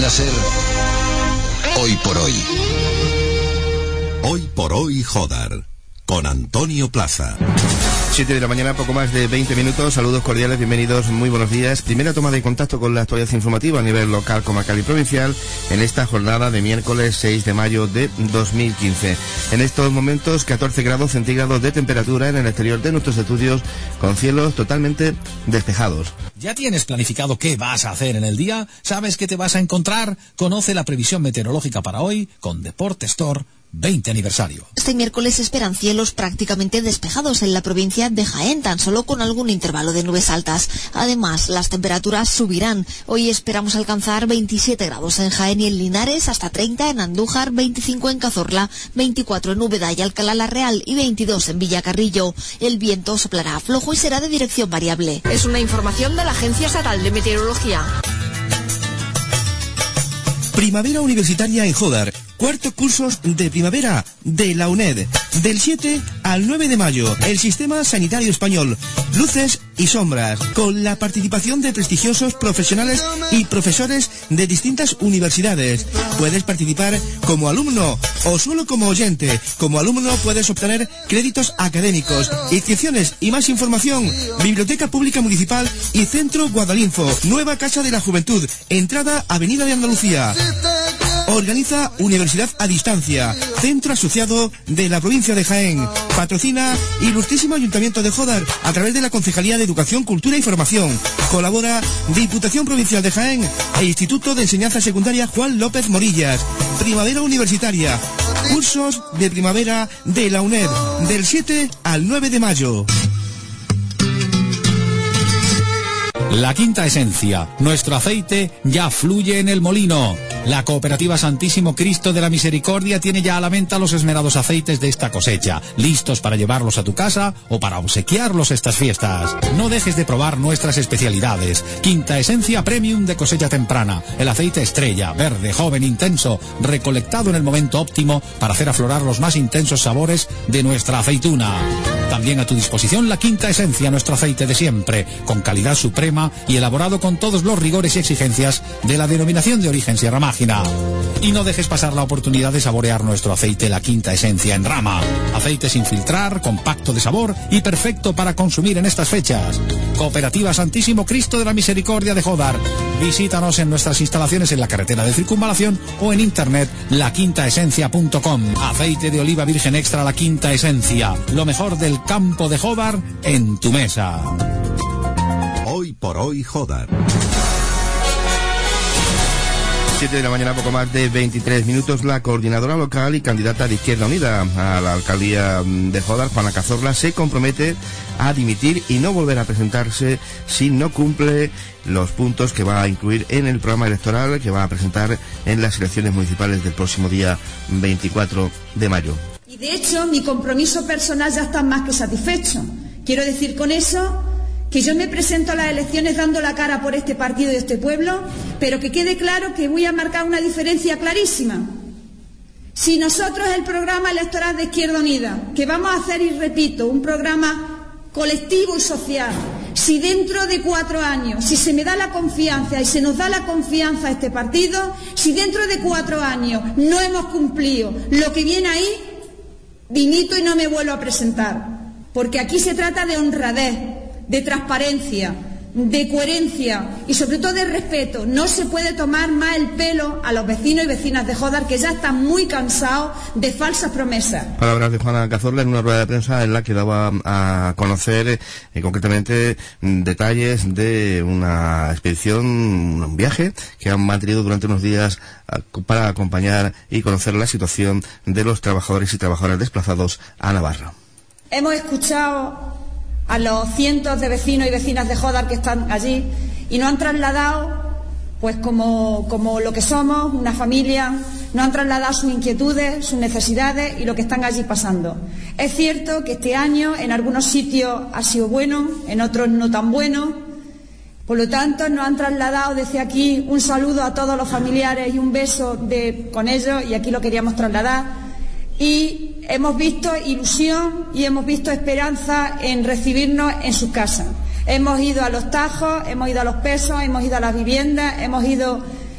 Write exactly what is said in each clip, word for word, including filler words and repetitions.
podría ser hoy por hoy. Hoy por hoy, Jodar, con Antonio Plaza. siete de la mañana, poco más de veinte minutos. Saludos cordiales, bienvenidos, muy buenos días. Primera toma de contacto con la actualidad informativa a nivel local, comarcal y provincial en esta jornada de miércoles seis de mayo de dos mil quince. En estos momentos, catorce grados centígrados de temperatura en el exterior de nuestros estudios, con cielos totalmente despejados. ¿Ya tienes planificado qué vas a hacer en el día? ¿Sabes qué te vas a encontrar? Conoce la previsión meteorológica para hoy con Deport Store veinte aniversario. Este miércoles se esperan cielos prácticamente despejados en la provincia de Jaén, tan solo con algún intervalo de nubes altas. Además, las temperaturas subirán. Hoy esperamos alcanzar veintisiete grados en Jaén y en Linares, hasta treinta en Andújar, veinticinco en Cazorla, veinticuatro en Úbeda y Alcalá la Real y veintidós en Villacarrillo. El viento soplará flojo y será de dirección variable. Es una información de la Agencia Estatal de Meteorología. Primavera Universitaria en Jodar. Cuarto cursos de primavera de la UNED. Del siete al nueve de mayo, el Sistema Sanitario Español. Luces y sombras. Con la participación de prestigiosos profesionales y profesores de distintas universidades. Puedes participar como alumno o solo como oyente. Como alumno puedes obtener créditos académicos, inscripciones y más información. Biblioteca Pública Municipal y Centro Guadalinfo. Nueva Casa de la Juventud. Entrada Avenida de Andalucía. Organiza Universidad a Distancia, centro asociado de la provincia de Jaén. Patrocina Ilustrísimo Ayuntamiento de Jodar a través de la Concejalía de Educación, Cultura y Formación. Colabora Diputación Provincial de Jaén e Instituto de Enseñanza Secundaria Juan López Morillas. Primavera Universitaria. Cursos de primavera de la UNED, del siete al nueve de mayo. La Quinta Esencia. Nuestro aceite ya fluye en el molino. La Cooperativa Santísimo Cristo de la Misericordia tiene ya a la venta los esmerados aceites de esta cosecha, listos para llevarlos a tu casa o para obsequiarlos estas fiestas. No dejes de probar nuestras especialidades. Quinta Esencia Premium de cosecha temprana. El aceite estrella, verde, joven, intenso, recolectado en el momento óptimo para hacer aflorar los más intensos sabores de nuestra aceituna. También a tu disposición la Quinta Esencia, nuestro aceite de siempre, con calidad suprema y elaborado con todos los rigores y exigencias de la denominación de origen Sierra Mágina. Y no dejes pasar la oportunidad de saborear nuestro aceite La Quinta Esencia en rama. Aceite sin filtrar, compacto de sabor y perfecto para consumir en estas fechas. Cooperativa Santísimo Cristo de la Misericordia de Jodar. Visítanos en nuestras instalaciones en la carretera de Circunvalación o en internet la quinta esencia punto com. Aceite de oliva virgen extra La Quinta Esencia. Lo mejor del campo de Jodar en tu mesa. Hoy por hoy, Jodar. siete de la mañana, poco más de veintitrés minutos. La coordinadora local y candidata de Izquierda Unida a la alcaldía de Jodar, Juana Cazorla, se compromete a dimitir y no volver a presentarse si no cumple los puntos que va a incluir en el programa electoral que va a presentar en las elecciones municipales del próximo día veinticuatro de mayo. Y de hecho, mi compromiso personal ya está más que satisfecho. Quiero decir con eso que yo me presento a las elecciones dando la cara por este partido y este pueblo, pero que quede claro que voy a marcar una diferencia clarísima. Si nosotros el programa electoral de Izquierda Unida, que vamos a hacer, y repito, un programa colectivo y social, si dentro de cuatro años, si se me da la confianza y se nos da la confianza a este partido, si dentro de cuatro años no hemos cumplido lo que viene ahí, dimito y no me vuelvo a presentar. Porque aquí se trata de honradez, de transparencia, de coherencia y sobre todo de respeto. No se puede tomar más el pelo a los vecinos y vecinas de Jodar, que ya están muy cansados de falsas promesas. Palabras de Juana Cazorla en una rueda de prensa en la que daba a conocer eh, concretamente detalles de una expedición, un viaje que han mantenido durante unos días a, para acompañar y conocer la situación de los trabajadores y trabajadoras desplazados a Navarra. Hemos escuchado a los cientos de vecinos y vecinas de Jodar que están allí y nos han trasladado, pues como, como lo que somos, una familia, nos han trasladado sus inquietudes, sus necesidades y lo que están allí pasando. Es cierto que este año en algunos sitios ha sido bueno, en otros no tan bueno, por lo tanto nos han trasladado desde aquí un saludo a todos los familiares y un beso de, con ellos, y aquí lo queríamos trasladar. Y hemos visto ilusión y hemos visto esperanza en recibirnos en sus casas. Hemos ido a los Tajos, hemos ido a los Pesos, hemos ido a las viviendas, hemos ido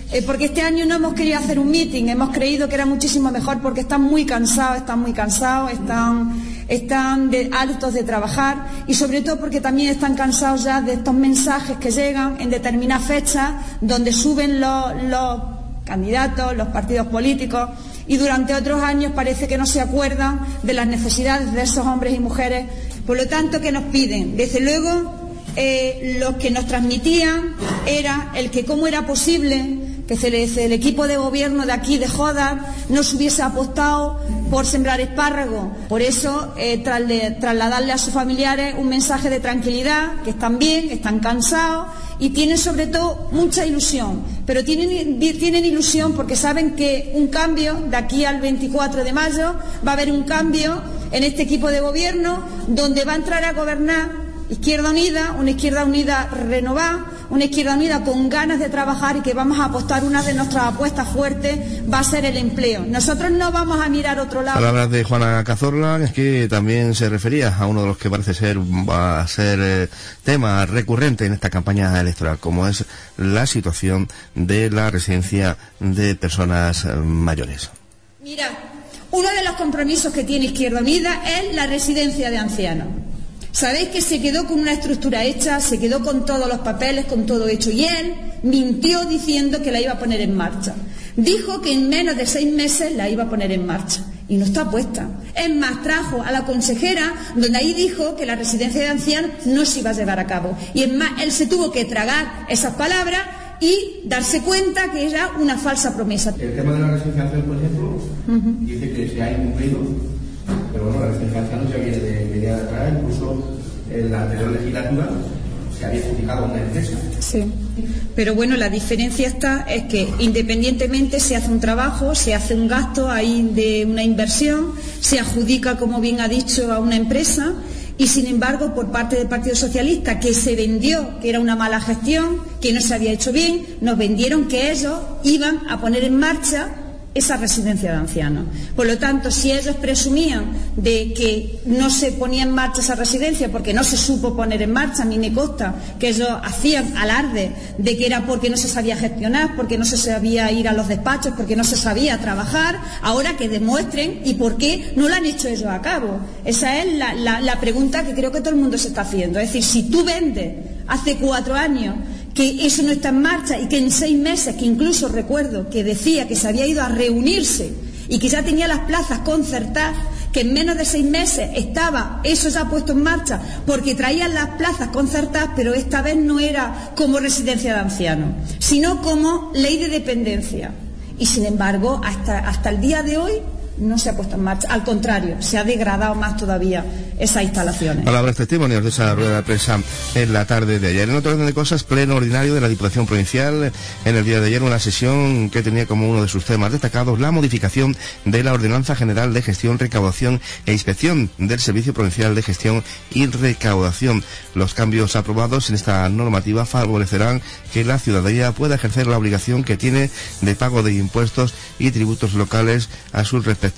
eh, porque este año no hemos querido hacer un meeting, hemos creído que era muchísimo mejor porque están muy cansados, están muy cansados, están, están de, hartos de trabajar y sobre todo porque también están cansados ya de estos mensajes que llegan en determinadas fechas donde suben los, los candidatos, los partidos políticos y durante otros años parece que no se acuerdan de las necesidades de esos hombres y mujeres. Por lo tanto, ¿qué nos piden? Desde luego, eh, lo que nos transmitían era el que cómo era posible que el equipo de gobierno de aquí, de Jodar, no se hubiese apostado por sembrar espárragos. Por eso, eh, trasladarle a sus familiares un mensaje de tranquilidad, que están bien, están cansados y tienen sobre todo mucha ilusión. Pero tienen, tienen ilusión porque saben que un cambio, de aquí al veinticuatro de mayo, va a haber un cambio en este equipo de gobierno donde va a entrar a gobernar Izquierda Unida, una Izquierda Unida renovada, una Izquierda Unida con ganas de trabajar y que vamos a apostar, una de nuestras apuestas fuertes va a ser el empleo. Nosotros no vamos a mirar otro lado. Palabras de Juana Cazorla, es que también se refería a uno de los que parece ser va a ser eh, tema recurrente en esta campaña electoral, como es la situación de la residencia de personas eh, mayores. Mira, uno de los compromisos que tiene Izquierda Unida es la residencia de ancianos. Sabéis que se quedó con una estructura hecha, se quedó con todos los papeles, con todo hecho, y él mintió diciendo que la iba a poner en marcha. Dijo que en menos de seis meses la iba a poner en marcha y no está puesta. Es más, trajo a la consejera donde ahí dijo que la residencia de ancianos no se iba a llevar a cabo. Y es más, él se tuvo que tragar esas palabras y darse cuenta que era una falsa promesa. El tema de la residencia de ancianos, por ejemplo, uh-huh. dice que se ha incumplido, pero bueno, la residencia de ancianos ya viene de, venía de atrás, incluso en la anterior legislatura se había adjudicado una empresa. Sí, pero bueno, la diferencia está es que independientemente se hace un trabajo, se hace un gasto ahí de una inversión, se adjudica, como bien ha dicho, a una empresa y sin embargo por parte del Partido Socialista, que se vendió que era una mala gestión, que no se había hecho bien, nos vendieron que ellos iban a poner en marcha esa residencia de ancianos. Por lo tanto, si ellos presumían de que no se ponía en marcha esa residencia porque no se supo poner en marcha, a mí me consta que ellos hacían alarde de que era porque no se sabía gestionar, porque no se sabía ir a los despachos, porque no se sabía trabajar, ahora que demuestren y por qué no lo han hecho ellos a cabo. Esa es la, la, la pregunta que creo que todo el mundo se está haciendo. Es decir, si tú vendes hace cuatro años que eso no está en marcha y que en seis meses, que incluso recuerdo que decía que se había ido a reunirse y que ya tenía las plazas concertadas, que en menos de seis meses estaba eso ya puesto en marcha porque traían las plazas concertadas, pero esta vez no era como residencia de ancianos, sino como ley de dependencia. Y sin embargo, hasta, hasta el día de hoy no se ha puesto en marcha, al contrario, se ha degradado más todavía esas instalaciones. Palabras testimonios de esa rueda de prensa en la tarde de ayer. En otro orden de cosas, pleno ordinario de la Diputación Provincial en el día de ayer, una sesión que tenía como uno de sus temas destacados la modificación de la Ordenanza General de Gestión, Recaudación e Inspección del Servicio Provincial de Gestión y Recaudación. Los cambios aprobados en esta normativa favorecerán que la ciudadanía pueda ejercer la obligación que tiene de pago de impuestos y tributos locales a sus respectivos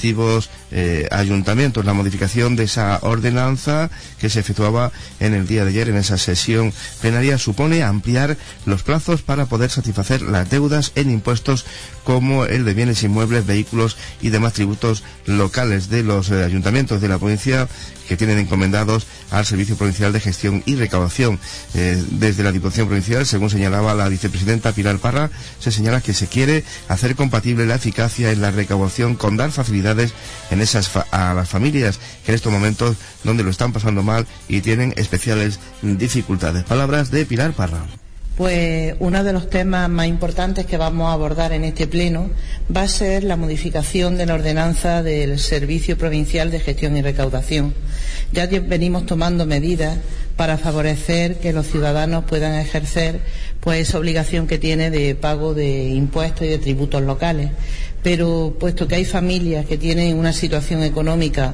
eh, ayuntamientos. La modificación de esa ordenanza que se efectuaba en el día de ayer en esa sesión plenaria supone ampliar los plazos para poder satisfacer las deudas en impuestos como el de bienes inmuebles, vehículos y demás tributos locales de los eh, ayuntamientos de la provincia que tienen encomendados al Servicio Provincial de Gestión y Recaudación. Eh, desde la Diputación Provincial, según señalaba la vicepresidenta Pilar Parra, se señala que se quiere hacer compatible la eficacia en la recaudación con dar facilidades en esas fa a las familias que en estos momentos donde lo están pasando mal y tienen especiales dificultades. Palabras de Pilar Parra. Pues uno de los temas más importantes que vamos a abordar en este pleno va a ser la modificación de la ordenanza del Servicio Provincial de Gestión y Recaudación. Ya venimos tomando medidas para favorecer que los ciudadanos puedan ejercer pues esa obligación que tiene de pago de impuestos y de tributos locales. Pero puesto que hay familias que tienen una situación económica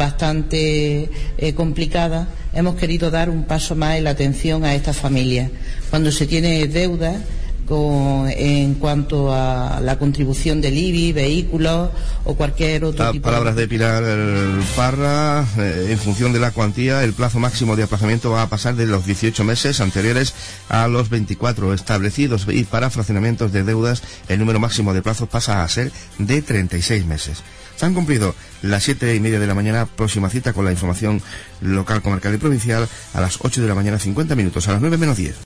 bastante eh, complicada, hemos querido dar un paso más en la atención a estas familias. Cuando se tiene deuda, con, en cuanto a la contribución del I B I, vehículos o cualquier otro a tipo palabras de... de Pilar Parra, eh, en función de la cuantía, el plazo máximo de aplazamiento va a pasar de los dieciocho meses anteriores a los veinticuatro establecidos, y para fraccionamientos de deudas el número máximo de plazos pasa a ser de treinta y seis meses. Se han cumplido las siete y media de la mañana. Próxima cita con la información local, comarcal y provincial a las ocho de la mañana cincuenta minutos, a las nueve menos diez.